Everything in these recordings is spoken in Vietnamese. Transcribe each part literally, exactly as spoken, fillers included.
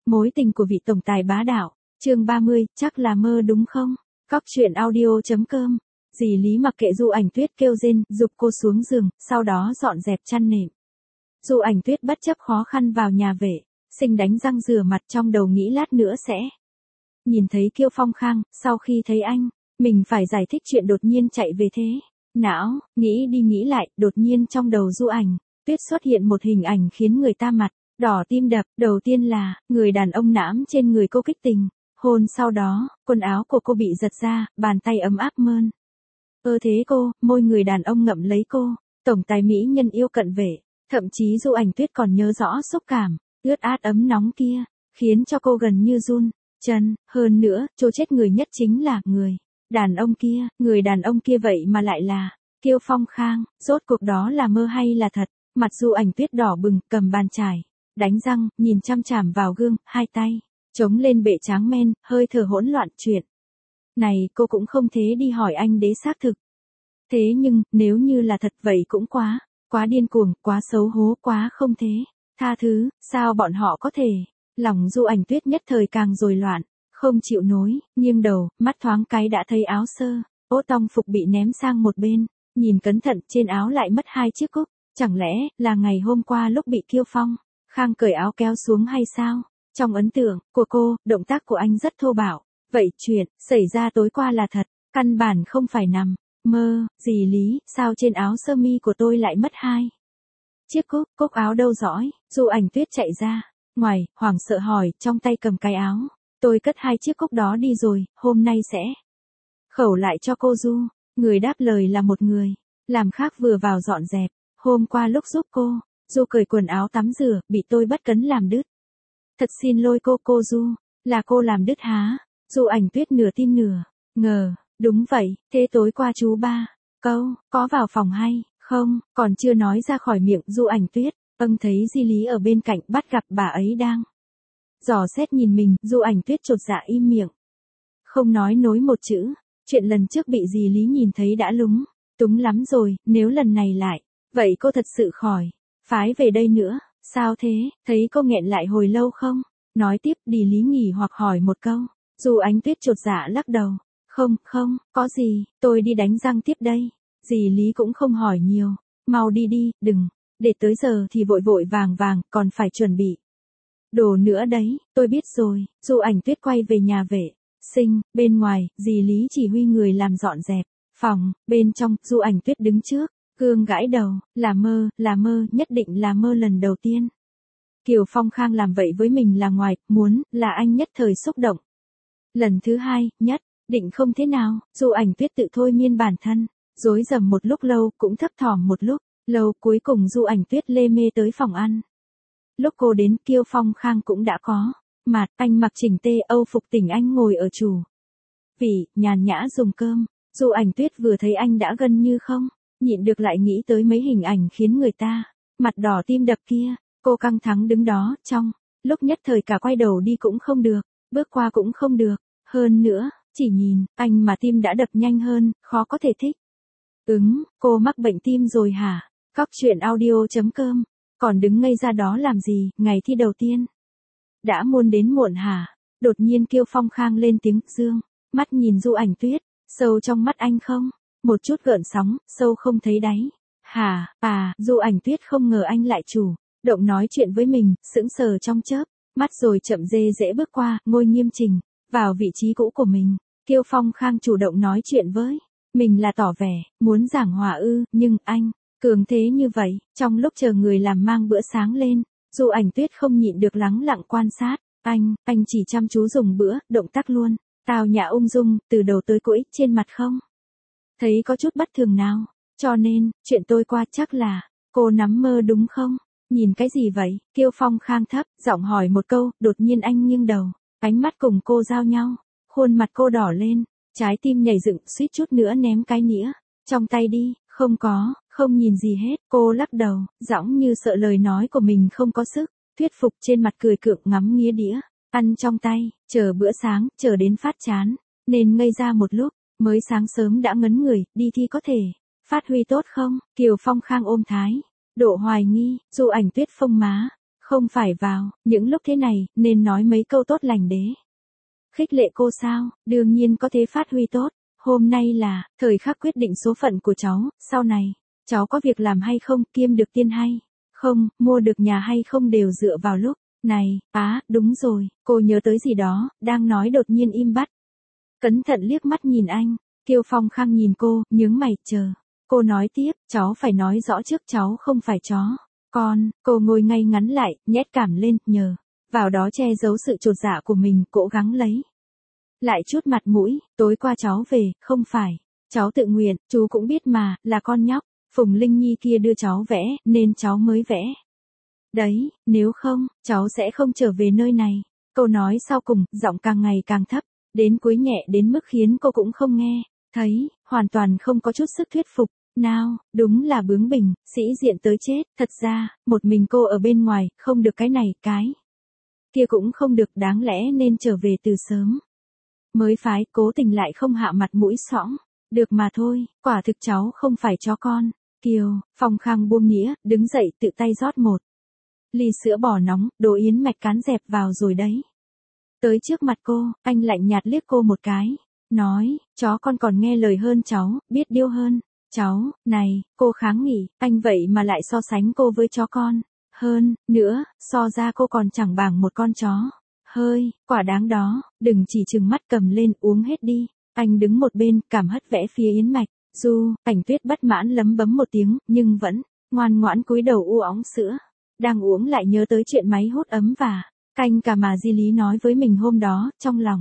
Mối tình của vị tổng tài bá đạo, chương ba mươi, chắc là mơ đúng không? Cóc truyện audio.com. Dì Lý mặc kệ Du Ảnh Tuyết kêu rên, giục cô xuống giường, sau đó dọn dẹp chăn nệm. Du Ảnh Tuyết bất chấp khó khăn vào nhà vệ, sinh đánh răng rửa mặt, trong đầu nghĩ lát nữa sẽ nhìn thấy Kiêu Phong Khang. Sau khi thấy anh, mình phải giải thích chuyện đột nhiên chạy về thế não, nghĩ đi nghĩ lại, đột nhiên trong đầu Du Ảnh Tuyết xuất hiện một hình ảnh khiến người ta mặt đỏ tim đập. Đầu tiên là người đàn ông nãm trên người cô kích tình hôn, sau đó quần áo của cô bị giật ra, bàn tay ấm áp mơn ơ thế cô, môi người đàn ông ngậm lấy cô. Tổng tài mỹ nhân yêu cận vệ, thậm chí Du Ảnh Tuyết còn nhớ rõ xúc cảm ướt át ấm nóng kia, khiến cho cô gần như run chân. Hơn nữa, trô chết người nhất chính là người đàn ông kia. Người đàn ông kia vậy mà lại là Kiêu Phong Khang. Rốt cuộc đó là mơ hay là thật? Mặt Du Ảnh Tuyết đỏ bừng, cầm bàn chải đánh răng, nhìn chăm chằm vào gương, hai tay chống lên bệ tráng men, hơi thở hỗn loạn. Chuyện này cô cũng không thế đi hỏi anh đế xác thực. Thế nhưng, nếu như là thật vậy cũng quá, quá điên cuồng, quá xấu hố, quá không thế tha thứ. Sao bọn họ có thể? Lòng Du Ảnh Tuyết nhất thời càng rối loạn, không chịu nối, nghiêng đầu, mắt thoáng cái đã thấy áo sơ ô tong phục bị ném sang một bên. Nhìn cẩn thận, trên áo lại mất hai chiếc cúc. Chẳng lẽ là ngày hôm qua lúc bị Kiêu Phong Khang cởi áo kéo xuống hay sao? Trong ấn tượng của cô, động tác của anh rất thô bạo. Vậy chuyện xảy ra tối qua là thật, căn bản không phải nằm mơ. Dì Lý, sao trên áo sơ mi của tôi lại mất hai chiếc cúc? Cúc áo đâu dõi? Du Ảnh Tuyết chạy ra ngoài, hoảng sợ hỏi, trong tay cầm cái áo. Tôi cất hai chiếc cúc đó đi rồi, hôm nay sẽ khẩu lại cho cô Du. Người đáp lời là một người làm khác vừa vào dọn dẹp. Hôm qua lúc giúp cô Du cởi quần áo tắm rửa, bị tôi bất cẩn làm đứt. Thật xin lỗi cô. Cô Du, là cô làm đứt há? Du Ảnh Tuyết nửa tin nửa ngờ. Đúng vậy, thế tối qua chú ba câu có vào phòng hay không? Còn chưa nói ra khỏi miệng Du Ảnh Tuyết, âng thấy Di Lý ở bên cạnh, bắt gặp bà ấy đang dò xét nhìn mình. Du Ảnh Tuyết chột dạ im miệng, không nói nối một chữ. Chuyện lần trước bị Di Lý nhìn thấy đã lúng túng lắm rồi, nếu lần này lại vậy cô thật sự khỏi phái về đây nữa. Sao thế? Thấy cô nghẹn lại hồi lâu không nói tiếp, Đi Lý nghỉ hoặc hỏi một câu. Du Ánh Tuyết chột dạ lắc đầu. Không, không, có gì, tôi đi đánh răng tiếp đây. Dì Lý cũng không hỏi nhiều. Mau đi đi, đừng để tới giờ thì vội vội vàng vàng, còn phải chuẩn bị đồ nữa đấy. Tôi biết rồi. Du Ảnh Tuyết quay về nhà vệ sinh. Bên ngoài, dì Lý chỉ huy người làm dọn dẹp phòng. Bên trong, Du Ảnh Tuyết đứng trước gương gãi đầu. Là mơ, là mơ, nhất định là mơ. Lần đầu tiên Kiều Phong Khang làm vậy với mình là ngoài muốn, là anh nhất thời xúc động. Lần thứ hai, nhất định không thế nào. Du Ảnh Tuyết tự thôi miên bản thân, rối rầm một lúc lâu, cũng thấp thỏm một lúc lâu. Cuối cùng Du Ảnh Tuyết lê mê tới phòng ăn. Lúc cô đến, Kiêu Phong Khang cũng đã có mặt. Anh mặc chỉnh tê Âu phục tỉnh anh, ngồi ở chủ vị, nhàn nhã dùng cơm. Du Ảnh Tuyết vừa thấy anh đã gần như không nhịn được lại nghĩ tới mấy hình ảnh khiến người ta mặt đỏ tim đập kia. Cô căng thẳng đứng đó, trong lúc nhất thời cả quay đầu đi cũng không được, bước qua cũng không được. Hơn nữa, chỉ nhìn anh mà tim đã đập nhanh hơn, khó có thể thích ứng. Cô mắc bệnh tim rồi hả? Cóc truyện audio.com. Còn đứng ngây ra đó làm gì, ngày thi đầu tiên đã muôn đến muộn hả? Đột nhiên Kiêu Phong Khang lên tiếng, dương mắt nhìn Du Ảnh Tuyết. Sâu trong mắt anh không một chút gợn sóng, sâu không thấy đáy. Hả? À, Du Ảnh Tuyết không ngờ anh lại chủ động nói chuyện với mình, sững sờ trong chớp mắt rồi chậm dê dễ bước qua, ngồi nghiêm chỉnh vào vị trí cũ của mình. Kiêu Phong Khang chủ động nói chuyện với mình là tỏ vẻ muốn giảng hòa ư? Nhưng anh cường thế như vậy. Trong lúc chờ người làm mang bữa sáng lên, Du Ảnh Tuyết không nhịn được lắng lặng quan sát anh. Anh chỉ chăm chú dùng bữa, động tác luôn tào nhã ung dung, từ đầu tới cuối, trên mặt không thấy có chút bất thường nào. Cho nên, chuyện tôi qua chắc là cô nắm mơ đúng không? Nhìn cái gì vậy? Kiêu Phong Khang thấp giọng hỏi một câu. Đột nhiên anh nghiêng đầu, ánh mắt cùng cô giao nhau. Khuôn mặt cô đỏ lên, trái tim nhảy dựng, suýt chút nữa ném cái nĩa trong tay đi. Không có, không nhìn gì hết. Cô lắc đầu, giọng như sợ lời nói của mình không có sức thuyết phục. Trên mặt cười cượng, ngắm nghía đĩa ăn trong tay, chờ bữa sáng, chờ đến phát chán nên ngây ra một lúc. Mới sáng sớm đã ngấn người, đi thi có thể phát huy tốt không? Kiều Phong Khang ôm thái độ hoài nghi. Du Ảnh Tuyết phông má Không phải vào, những lúc thế này, nên nói mấy câu tốt lành đế. Khích lệ cô sao, đương nhiên có thể phát huy tốt. Hôm nay là, thời khắc quyết định số phận của cháu, sau này, cháu có việc làm hay không, kiêm được tiên hay không, mua được nhà hay không đều dựa vào lúc này. Á, đúng rồi, cô nhớ tới gì đó, đang nói đột nhiên im bặt. Cẩn thận liếc mắt nhìn anh, Kiều Phong Khang nhìn cô, nhướng mày, chờ. Cô nói tiếp, cháu phải nói rõ trước cháu không phải chó. Con, cô ngồi ngay ngắn lại, nhét cảm lên, nhờ. Vào đó che giấu sự chột dạ của mình, cố gắng lấy. Lại chút mặt mũi, tối qua cháu về, không phải. Cháu tự nguyện, chú cũng biết mà, là con nhóc. Phùng Linh Nhi kia đưa cháu vẽ, nên cháu mới vẽ. Đấy, nếu không, cháu sẽ không trở về nơi này. Câu nói sau cùng, giọng càng ngày càng thấp, đến cuối nhẹ đến mức khiến cô cũng không nghe. Thấy, hoàn toàn không có chút sức thuyết phục. Nào, đúng là bướng bỉnh, sĩ diện tới chết, thật ra, một mình cô ở bên ngoài, không được cái này, cái kia cũng không được, đáng lẽ nên trở về từ sớm. Mới phái, cố tình lại không hạ mặt mũi sõng. Được mà thôi, quả thực cháu không phải chó con. Kiều, Phong Khang buông nĩa, đứng dậy tự tay rót một ly sữa bò nóng, đồ yến mạch cán dẹp vào rồi đấy. Tới trước mặt cô, anh lạnh nhạt liếc cô một cái. Nói, chó con còn nghe lời hơn cháu, biết điêu hơn. Cháu, này, cô kháng nghị, anh vậy mà lại so sánh cô với chó con. Hơn, nữa, so ra cô còn chẳng bằng một con chó. Hơi, quả đáng đó, đừng chỉ trừng mắt, cầm lên uống hết đi. Anh đứng một bên, cảm hất vẽ phía yến mạch. Du, Ảnh Tuyết bất mãn lấm bấm một tiếng, nhưng vẫn ngoan ngoãn cúi đầu u óng sữa. Đang uống lại nhớ tới chuyện máy hút ấm và canh cà mà Di Lý nói với mình hôm đó, trong lòng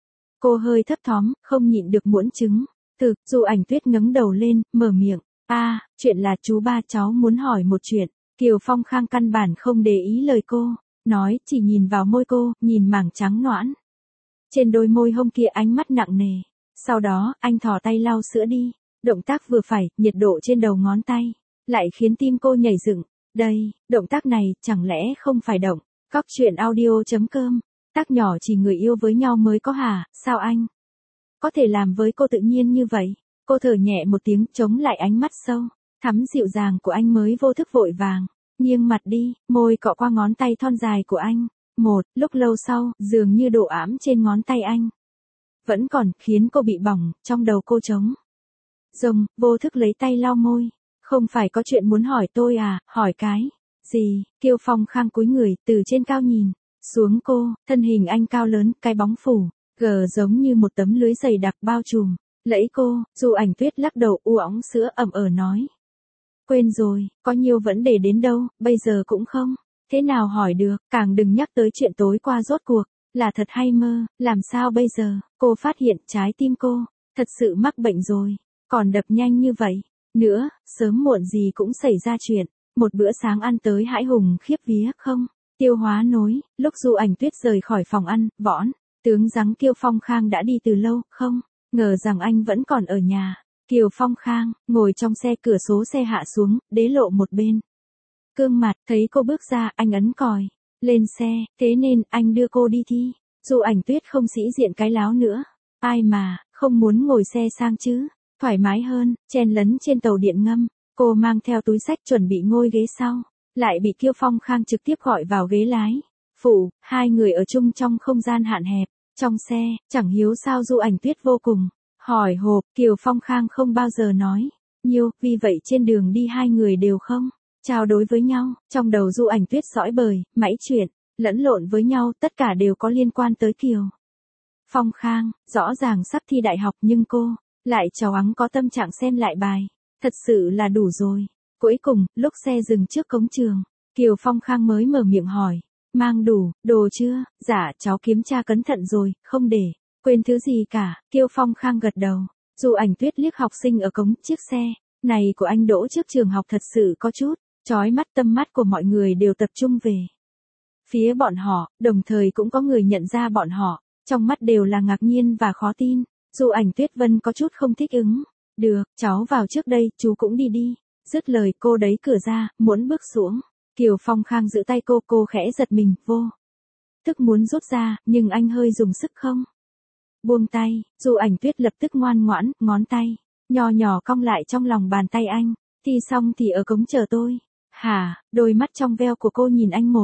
cô hơi thấp thóm, không nhịn được muỗng trứng. Từ, Du Ảnh Tuyết ngẩng đầu lên, mở miệng. A, à, chuyện là chú ba cháu muốn hỏi một chuyện. Kiều Phong Khang căn bản không để ý lời cô nói, chỉ nhìn vào môi cô, nhìn mảng trắng nõn trên đôi môi hông kia, ánh mắt nặng nề. Sau đó, anh thò tay lau sữa đi. Động tác vừa phải, nhiệt độ trên đầu ngón tay lại khiến tim cô nhảy dựng. Đây, động tác này, chẳng lẽ không phải động? Cóc truyện audio chấm com. Tác nhỏ chỉ người yêu với nhau mới có hả, sao anh có thể làm với cô tự nhiên như vậy? Cô thở nhẹ một tiếng, chống lại ánh mắt sâu thắm dịu dàng của anh, mới vô thức vội vàng nghiêng mặt đi, môi cọ qua ngón tay thon dài của anh. Một lúc lâu sau, dường như độ ám trên ngón tay anh vẫn còn, khiến cô bị bỏng, trong đầu cô trống rỗng, vô thức lấy tay lau môi. Không phải có chuyện muốn hỏi tôi à? Hỏi cái gì? Kiều Phong Khang cúi người, từ trên cao nhìn xuống cô, thân hình anh cao lớn, cái bóng phủ gờ giống như một tấm lưới dày đặc bao trùm lấy cô. Du Ảnh Tuyết lắc đầu, u óng sữa ẩm ờ nói. Quên rồi, có nhiều vấn đề đến đâu, bây giờ cũng không thế nào hỏi được, càng đừng nhắc tới chuyện tối qua rốt cuộc là thật hay mơ, làm sao bây giờ? Cô phát hiện trái tim cô thật sự mắc bệnh rồi, còn đập nhanh như vậy nữa, sớm muộn gì cũng xảy ra chuyện. Một bữa sáng ăn tới hãi hùng khiếp vía, không tiêu hóa nối. Lúc Du Ảnh Tuyết rời khỏi phòng ăn, võn tướng giắng Kiều Phong Khang đã đi từ lâu, không ngờ rằng anh vẫn còn ở nhà. Kiều Phong Khang ngồi trong xe, cửa số xe hạ xuống, đế lộ một bên gương mặt. Thấy cô bước ra, anh ấn còi lên xe, thế nên anh đưa cô đi thi. Du Ảnh Tuyết không sĩ diện cái láo nữa, ai mà không muốn ngồi xe sang chứ, thoải mái hơn, chen lấn trên tàu điện ngâm. Cô mang theo túi xách chuẩn bị ngồi ghế sau, lại bị Kiều Phong Khang trực tiếp gọi vào ghế lái phụ. Hai người ở chung trong không gian hạn hẹp trong xe, chẳng hiếu sao Du Ảnh Tuyết vô cùng hỏi hộp. Kiều Phong Khang không bao giờ nói nhiều, vì vậy trên đường đi hai người đều không trao đối với nhau. Trong đầu Du Ảnh Tuyết dõi bời, mãi chuyện lẫn lộn với nhau, tất cả đều có liên quan tới Kiều Phong Khang. Rõ ràng sắp thi đại học nhưng cô lại cháu ắng có tâm trạng xem lại bài. Thật sự là đủ rồi. Cuối cùng, lúc xe dừng trước cổng trường, Kiều Phong Khang mới mở miệng hỏi. Mang đủ đồ chưa? Dạ, cháu kiểm tra cẩn thận rồi, không để quên thứ gì cả. Kiều Phong Khang gật đầu. Du Ảnh Tuyết liếc học sinh ở cổng. Chiếc xe này của anh đỗ trước trường học thật sự có chút chói mắt. Tâm mắt của mọi người đều tập trung về phía bọn họ, đồng thời cũng có người nhận ra bọn họ. Trong mắt đều là ngạc nhiên và khó tin. Du Ảnh Tuyết Vân có chút không thích ứng. Được, cháu vào trước đây, chú cũng đi đi. Dứt lời, cô đẩy cửa ra, muốn bước xuống. Kiều Phong Khang giữ tay cô, cô khẽ giật mình, vô thức muốn rút ra, nhưng anh hơi dùng sức không buông tay. Du Ảnh Tuyết lập tức ngoan ngoãn, ngón tay nhỏ nhỏ cong lại trong lòng bàn tay anh. Thi xong thì ở cổng chờ tôi. Hả? Đôi mắt trong veo của cô nhìn anh một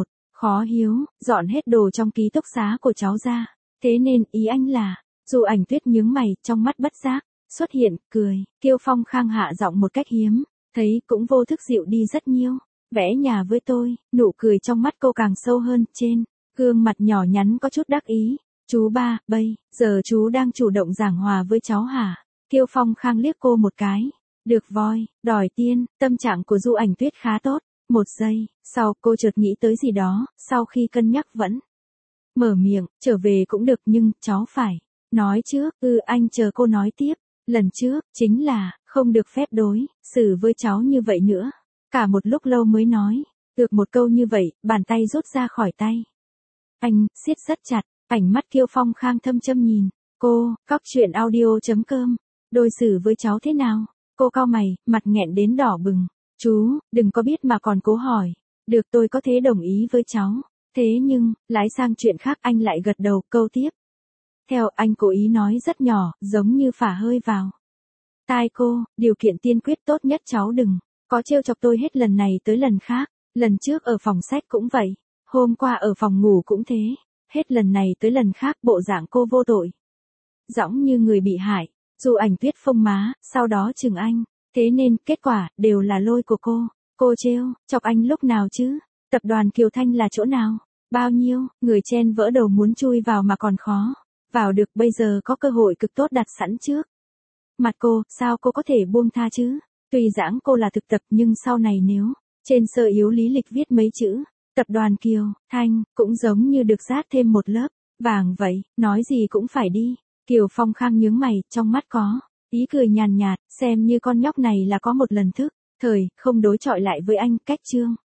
Khó hiếu, dọn hết đồ trong ký túc xá của cháu ra. Thế nên ý anh là, dù ảnh tuyết nhướng mày, trong mắt bất giác, xuất hiện, cười, Kiêu Phong Khang hạ giọng một cách hiếm, thấy cũng vô thức dịu đi rất nhiều. Vẽ nhà với tôi, nụ cười trong mắt cô càng sâu hơn, trên gương mặt nhỏ nhắn có chút đắc ý. Chú ba, bây giờ chú đang chủ động giảng hòa với cháu hả? Kiêu Phong Khang liếc cô một cái. Được voi, đòi tiên, tâm trạng của Du Ảnh Tuyết khá tốt. Một giây, sau cô chợt nghĩ tới gì đó, sau khi cân nhắc vẫn mở miệng, trở về cũng được nhưng cháu phải nói trước. Ừ, anh chờ cô nói tiếp. Lần trước, chính là, không được phép đối xử với cháu như vậy nữa. Cả một lúc lâu mới nói được một câu như vậy, bàn tay rút ra khỏi tay anh, siết rất chặt. Ánh mắt Kiêu Phong Khang thâm châm nhìn cô. Cóc truyện audio chấm com. Đối xử với cháu thế nào? Cô cau mày, mặt nghẹn đến đỏ bừng. Chú, đừng có biết mà còn cố hỏi. Được, tôi có thể đồng ý với cháu. Thế nhưng, lái sang chuyện khác, anh lại gật đầu. Câu tiếp theo anh cố ý nói rất nhỏ, giống như phả hơi vào tai cô. Điều kiện tiên quyết tốt nhất cháu đừng có trêu chọc tôi hết lần này tới lần khác. Lần trước ở phòng sách cũng vậy. Hôm qua ở phòng ngủ cũng thế. Hết lần này tới lần khác bộ dạng cô vô tội, giọng như người bị hại. Du Ảnh Tuyết phông má, sau đó chừng anh. Thế nên, kết quả, đều là lỗi của cô. Cô trêu chọc anh lúc nào chứ? Tập đoàn Kiều Thanh là chỗ nào? Bao nhiêu, người chen vỡ đầu muốn chui vào mà còn khó vào được, bây giờ có cơ hội cực tốt đặt sẵn trước mặt cô, sao cô có thể buông tha chứ? Tuy giảng cô là thực tập nhưng sau này nếu trên sơ yếu lý lịch viết mấy chữ Tập đoàn Kiều Thanh, cũng giống như được dát thêm một lớp vàng vậy, nói gì cũng phải đi. Kiều Phong Khang nhướng mày, trong mắt có ý cười nhàn nhạt, xem như con nhóc này là có một lần thức thời, không đối chọi lại với anh. Cách chương